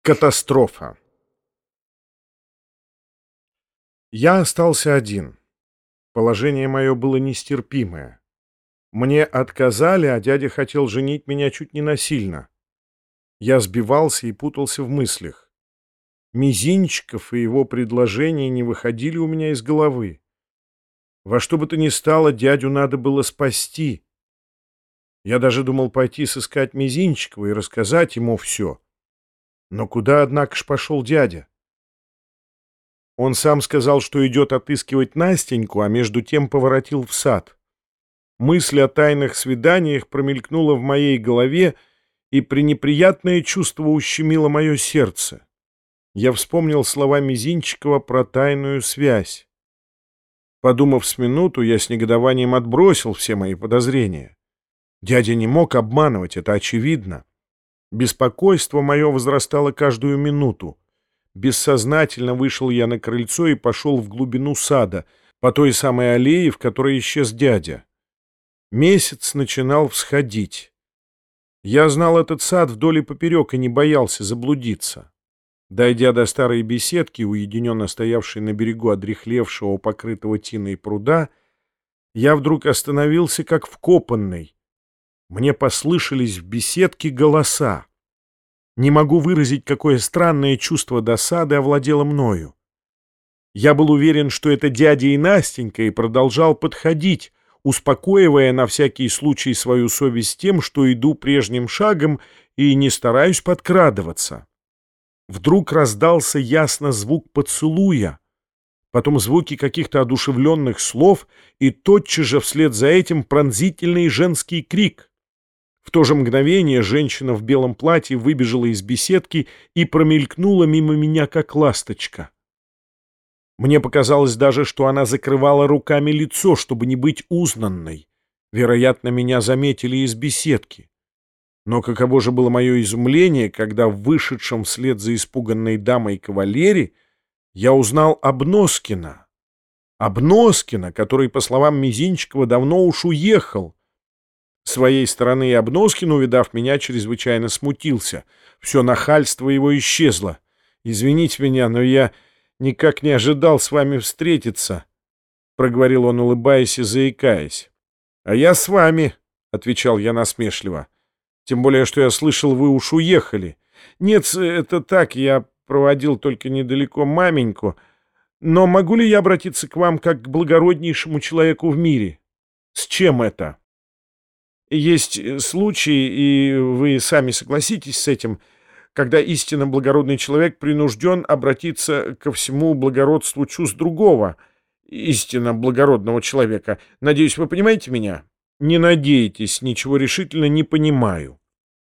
Катастрофа. Я остался один. Положение мое было нестерпимое. Мне отказали, а дядя хотел женить меня чуть не насильно. Я сбивался и путался в мыслях. Мизинчиков и его предложения не выходили у меня из головы. Во что бы то ни стало, дядю надо было спасти. Я даже думал пойти сыскать Мизинчикова и рассказать ему все. Но куда, однако ж, пошел дядя? Он сам сказал, что идет отыскивать Настеньку, а между тем поворотил в сад. Мысль о тайных свиданиях промелькнула в моей голове, и пренеприятное чувство ущемило мое сердце. Я вспомнил слова Мизинчикова про тайную связь. Подумав с минуту, я с негодованием отбросил все мои подозрения. Дядя не мог обманывать, это очевидно. Беспокойство мое возрастало каждую минуту. Бессознательно вышел я на крыльцо и пошел в глубину сада, по той самой аллее, в которой исчез дядя. Месяц начинал всходить. Я знал этот сад вдоль и поперек и не боялся заблудиться. Дойдя до старой беседки, уединенно стоявшей на берегу одряхлевшего, покрытого тиной пруда, я вдруг остановился как вкопанный. Мне послышались в беседке голоса. Не могу выразить, какое странное чувство досады овладело мною. Я был уверен, что это дядя и Настенька, и продолжал подходить, успокоивая на всякий случай свою совесть тем, что иду прежним шагом и не стараюсь подкрадываться. Вдруг раздался ясно звук поцелуя, потом звуки каких-то одушевленных слов, и тотчас же вслед за этим пронзительный женский крик. В то же мгновение женщина в белом платье выбежала из беседки и промелькнула мимо меня, как ласточка. Мне показалось даже, что она закрывала руками лицо, чтобы не быть узнанной. Вероятно, меня заметили из беседки. Но каково же было мое изумление, когда в вышедшем вслед за испуганной дамой кавалере я узнал Обноскина. Обноскина, который, по словам Мизинчикова, давно уж уехал. С своей стороны и Обноскин, увидав меня, чрезвычайно смутился. Все нахальство его исчезло. «Извините меня, но я никак не ожидал с вами встретиться», — проговорил он, улыбаясь и заикаясь. «А я с вами», — отвечал я насмешливо. «Тем более, что я слышал, вы уж уехали». «Нет, это так, я проводил только недалеко маменьку. Но могу ли я обратиться к вам как к благороднейшему человеку в мире?» «С чем это?» «Есть случаи, и вы сами согласитесь с этим, когда истинно благородный человек принужден обратиться ко всему благородству чувств другого, истинно благородного человека. Надеюсь, вы понимаете меня?» «Не надейтесь, ничего решительно не понимаю».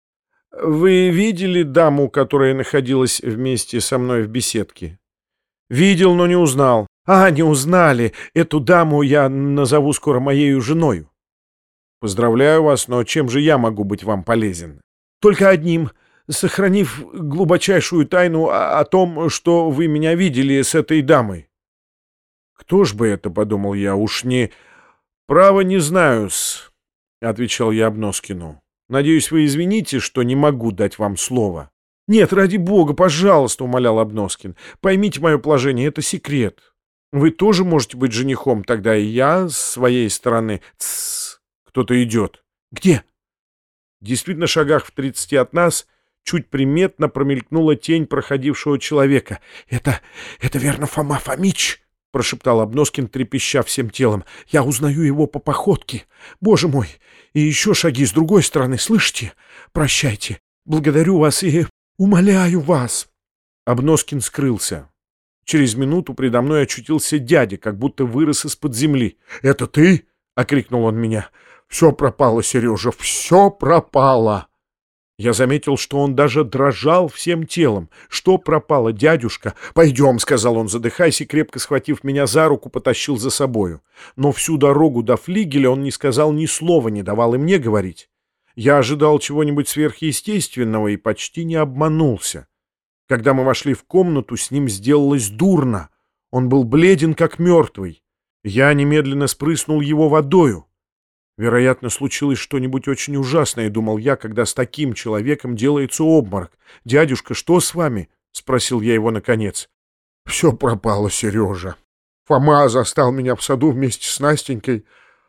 «Вы видели даму, которая находилась вместе со мной в беседке?» «Видел, но не узнал». «А, не узнали. Эту даму я назову скоро моею женою». «Поздравляю вас, но чем же я могу быть вам полезен?» «Только одним, сохранив глубочайшую тайну о том, что вы меня видели с этой дамой». «Кто ж бы это, — подумал я, — уж не... право не знаю-с», — отвечал я Обноскину. «Надеюсь, вы извините, что не могу дать вам слово». «Нет, ради бога, пожалуйста, — умолял Обноскин, — поймите мое положение, это секрет. Вы тоже можете быть женихом, тогда и я с своей стороны...» «Тссс! Кто-то идет». «Где?» Действительно, шагах в 30 от нас чуть приметно промелькнула тень проходившего человека. Это верно Фома Фомич», — прошептал Обноскин, трепеща всем телом. «Я узнаю его по походке. Боже мой! И еще шаги с другой стороны, слышите? Прощайте. Благодарю вас и умоляю вас». Обноскин скрылся. Через минуту предо мной очутился дядя, как будто вырос из-под земли. «Это ты?» — окрикнул он меня. «Все пропало, Сережа, все пропало!» Я заметил, что он даже дрожал всем телом. «Что пропало, дядюшка?» «Пойдем», — сказал он, задыхаясь, и, крепко схватив меня за руку, потащил за собою. Но всю дорогу до флигеля он не сказал ни слова, не давал и мне говорить. Я ожидал чего-нибудь сверхъестественного и почти не обманулся. Когда мы вошли в комнату, с ним сделалось дурно. Он был бледен, как мертвый. Я немедленно спрыснул его водою. Вероятно, случилось что-нибудь очень ужасное, думал я, когда с таким человеком делается обморок. «Дядюшка, что с вами?» — спросил я его наконец. «Все пропало, Сережа. Фома застал меня в саду вместе с Настенькой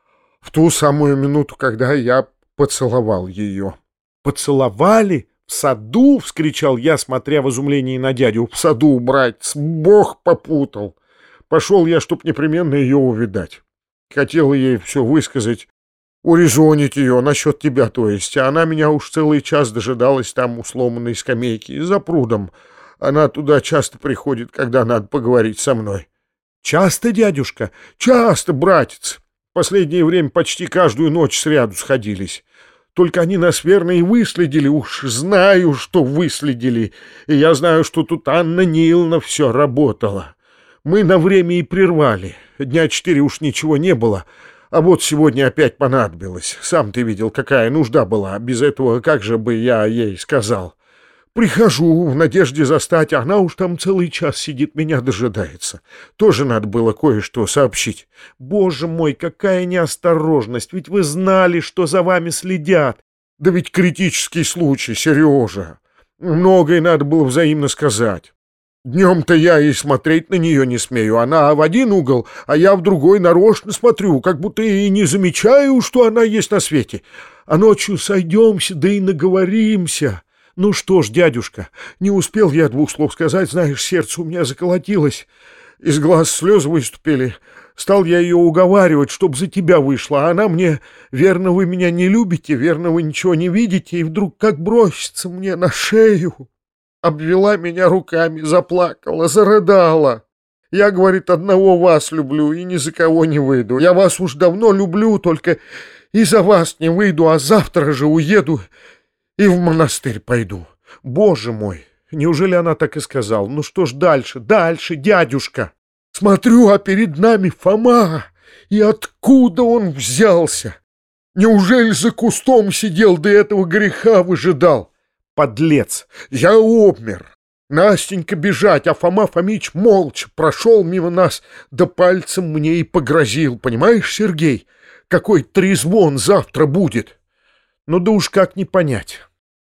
в ту самую минуту, когда я поцеловал ее». «Поцеловали? В саду?» — вскричал я, смотря в изумлении на дядю. «В саду, братец, Бог попутал. Пошел я, чтоб непременно ее увидать. Хотел ей все высказать, урезонить ее насчет тебя, то есть. А она меня уж целый час дожидалась там у сломанной скамейки за прудом. Она туда часто приходит, когда надо поговорить со мной». «Часто, дядюшка?» «Часто, братец. Последнее время почти каждую ночь сряду сходились. Только они нас верно и выследили, уж знаю, что выследили. И я знаю, что тут Анна Ниловна все работала. Мы на время и прервали. Дня 4 уж ничего не было. А вот сегодня опять понадобилось. Сам ты видел, какая нужда была. Без этого как же бы я ей сказал? Прихожу в надежде застать, а она уж там целый час сидит, меня дожидается. Тоже надо было кое-что сообщить. Боже мой, какая неосторожность, ведь вы знали, что за вами следят. Да ведь критический случай, Сережа. Многое надо было взаимно сказать. Днем-то я и смотреть на нее не смею. Она в один угол, а я в другой нарочно смотрю, как будто и не замечаю, что она есть на свете. А ночью сойдемся, да и наговоримся. Ну что ж, дядюшка, не успел я 2 слов сказать, знаешь, сердце у меня заколотилось, из глаз слезы выступили. Стал я ее уговаривать, чтоб за тебя вышла, а она мне: верно, вы меня не любите, верно, вы ничего не видите, и вдруг как бросится мне на шею. Обвела меня руками, заплакала, зарыдала. Я, говорит, одного вас люблю и ни за кого не выйду. Я вас уж давно люблю, только и за вас не выйду, а завтра же уеду и в монастырь пойду. Боже мой, неужели она так и сказала? Ну что ж дальше, дальше, дядюшка? Смотрю, а перед нами Фома. И откуда он взялся? Неужели за кустом сидел, до этого греха выжидал? Подлец! Я обмер. Настенька бежать, а Фома Фомич молча прошел мимо нас, да пальцем мне и погрозил. Понимаешь, Сергей, какой трезвон завтра будет? Ну да уж как не понять.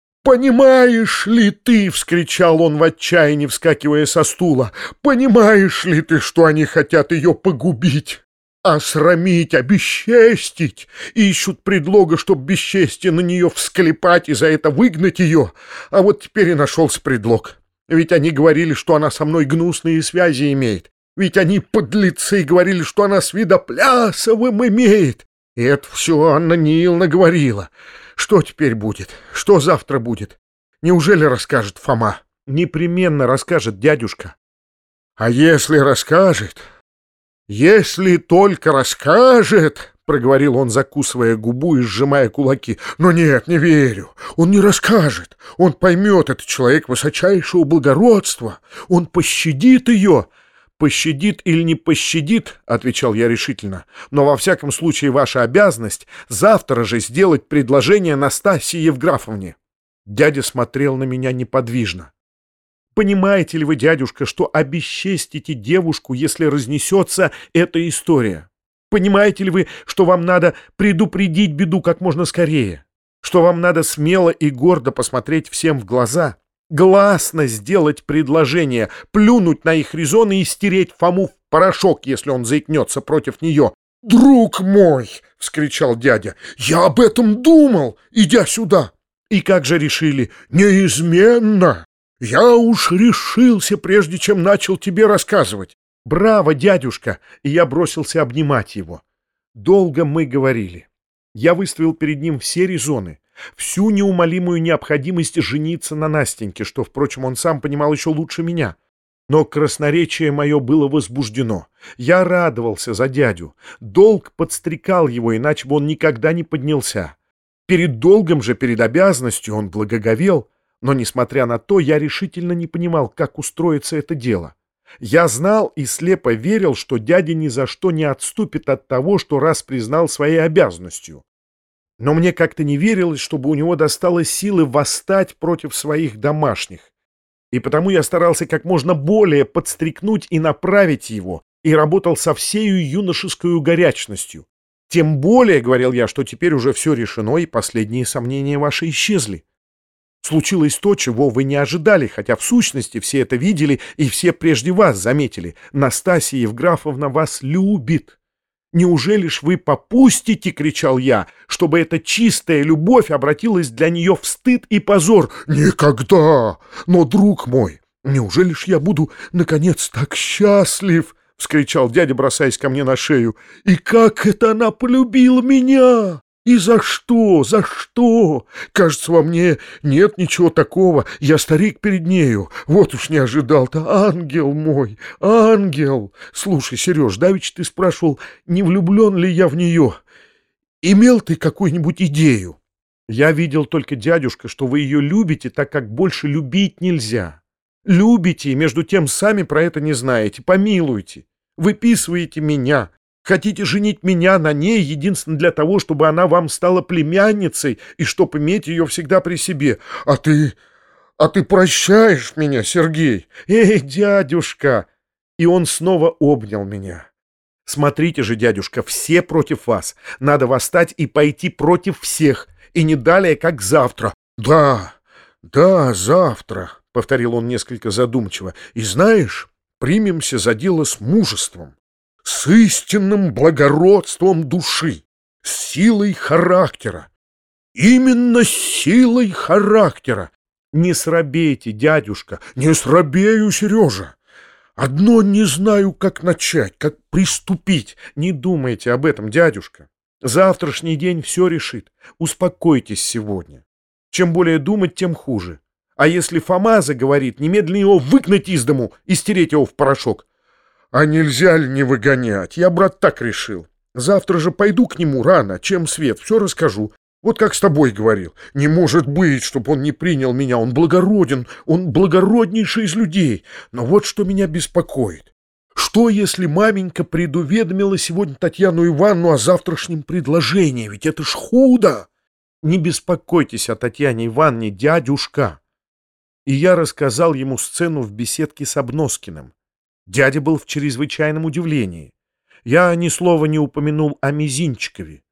«Понимаешь ли ты, — вскричал он в отчаянии, вскакивая со стула, — понимаешь ли ты, что они хотят ее погубить, осрамить, обесчестить, и ищут предлога, чтоб бесчестие на нее всклепать и за это выгнать ее? А вот теперь и нашелся предлог. Ведь они говорили, что она со мной гнусные связи имеет. Ведь они, подлецы, говорили, что она с Видоплясовым имеет. И это все Анна Ниловна говорила. Что теперь будет? Что завтра будет? Неужели расскажет Фома?» «Непременно расскажет, дядюшка». «А если расскажет? Если только расскажет, — проговорил он, закусывая губу и сжимая кулаки. — Но нет, не верю. Он не расскажет. Он поймет, этот человек высочайшего благородства. Он пощадит ее». «Пощадит или не пощадит, — отвечал я решительно, — но во всяком случае ваша обязанность завтра же сделать предложение Настасье Евграфовне». Дядя смотрел на меня неподвижно. «Понимаете ли вы, дядюшка, что обесчестите девушку, если разнесется эта история? Понимаете ли вы, что вам надо предупредить беду как можно скорее? Что вам надо смело и гордо посмотреть всем в глаза, гласно сделать предложение, плюнуть на их резоны и стереть Фому в порошок, если он заикнется против нее?» «Друг мой! — вскричал дядя. — Я об этом думал, идя сюда!» «И как же решили?» «Неизменно! Я уж решился, прежде чем начал тебе рассказывать». «Браво, дядюшка!» И я бросился обнимать его. Долго мы говорили. Я выставил перед ним все резоны, всю неумолимую необходимость жениться на Настеньке, что, впрочем, он сам понимал еще лучше меня. Но красноречие мое было возбуждено. Я радовался за дядю. Долг подстрекал его, иначе бы он никогда не поднялся. Перед долгом же, перед обязанностью он благоговел, но, несмотря на то, я решительно не понимал, как устроится это дело. Я знал и слепо верил, что дядя ни за что не отступит от того, что раз признал своей обязанностью. Но мне как-то не верилось, чтобы у него досталось силы восстать против своих домашних. И потому я старался как можно более подстрекнуть и направить его, и работал со всею юношескою горячностью. Тем более, — говорил я, — что теперь уже все решено, и последние сомнения ваши исчезли. Случилось то, чего вы не ожидали, хотя в сущности все это видели и все прежде вас заметили. Настасья Евграфовна вас любит. Неужели ж вы попустите, — кричал я, — чтобы эта чистая любовь обратилась для нее в стыд и позор? Никогда! Но, друг мой, неужели ж я буду, наконец, так счастлив? — вскричал дядя, бросаясь ко мне на шею. И как это она полюбила меня! И за что? За что? Кажется, во мне нет ничего такого. Я старик перед нею. Вот уж не ожидал-то. Ангел мой, ангел! Слушай, Сереж, давеча ты спрашивал, не влюблен ли я в нее. Имел ты какую-нибудь идею? Я видел только, дядюшка, что вы ее любите, так как больше любить нельзя. Любите, и между тем сами про это не знаете. Помилуйте. Выписываете меня. Хотите женить меня на ней единственно для того, чтобы она вам стала племянницей и чтоб иметь ее всегда при себе. А ты прощаешь меня, Сергей? Эй, дядюшка!» И он снова обнял меня. «Смотрите же, дядюшка, все против вас. Надо восстать и пойти против всех, и не далее, как завтра». «Да, да, завтра», — повторил он несколько задумчиво. «И знаешь, примемся за дело с мужеством, с истинным благородством души, с силой характера. Именно с силой характера. Не срабейте, дядюшка, не срабею, Сережа. Одно не знаю, как начать, как приступить. Не думайте об этом, дядюшка. Завтрашний день все решит. Успокойтесь сегодня. Чем более думать, тем хуже. А если Фома заговорит, немедленно его выгнать из дому и стереть его в порошок. А нельзя ли не выгонять? Я, брат, так решил. Завтра же пойду к нему рано, чем свет, все расскажу. Вот как с тобой говорил. Не может быть, чтобы он не принял меня. Он благороден, он благороднейший из людей. Но вот что меня беспокоит. Что, если маменька предуведомила сегодня Татьяну Ивановну о завтрашнем предложении? Ведь это ж худо. Не беспокойтесь о Татьяне Ивановне, дядюшка. И я рассказал ему сцену в беседке с Обноскиным. Дядя был в чрезвычайном удивлении. Я ни слова не упомянул о Мизинчикове.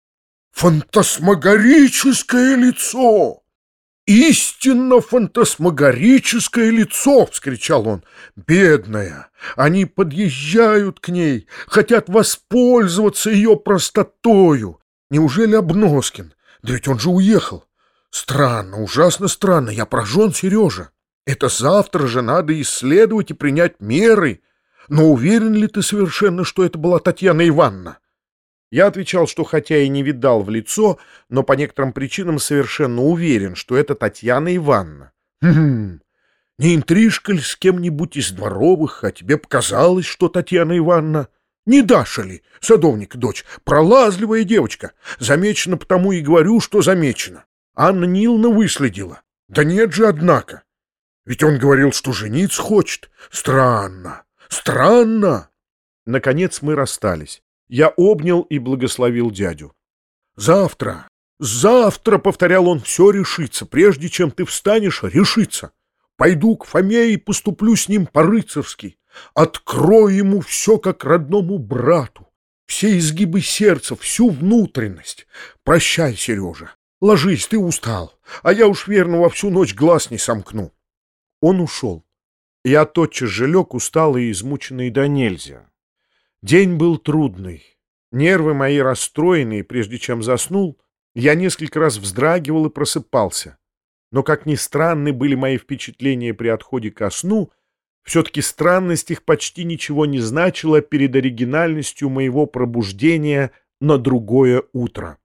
«Фантасмагорическое лицо! Истинно фантасмагорическое лицо!» — вскричал он. «Бедная! Они подъезжают к ней, хотят воспользоваться ее простотою. Неужели Обноскин? Да ведь он же уехал. Странно, ужасно странно. Я поражен, Сережа. Это завтра же надо исследовать и принять меры. Но уверен ли ты совершенно, что это была Татьяна Ивановна?» Я отвечал, что хотя и не видал в лицо, но по некоторым причинам совершенно уверен, что это Татьяна Ивановна. «Хм, не интрижка ли с кем-нибудь из дворовых, а тебе показалось, что Татьяна Ивановна? Не Даша ли, садовник дочь, пролазливая девочка? Замечено, потому и говорю, что замечено. Анна Ниловна выследила. Да нет же, однако. Ведь он говорил, что жениться хочет. Странно, странно». Наконец мы расстались. Я обнял и благословил дядю. «Завтра, завтра, — повторял он, — все решится. Прежде чем ты встанешь, решится. Пойду к Фоме и поступлю с ним по-рыцарски. Открою ему все, как родному брату. Все изгибы сердца, всю внутренность. Прощай, Сережа. Ложись, ты устал. А я уж, верно, во всю ночь глаз не сомкну». Он ушел. Я тотчас же лег, усталый и измученный до нельзя. День был трудный. Нервы мои расстроенные, прежде чем заснул, я несколько раз вздрагивал и просыпался. Но, как ни странны были мои впечатления при отходе ко сну, все-таки странность их почти ничего не значила перед оригинальностью моего пробуждения на другое утро.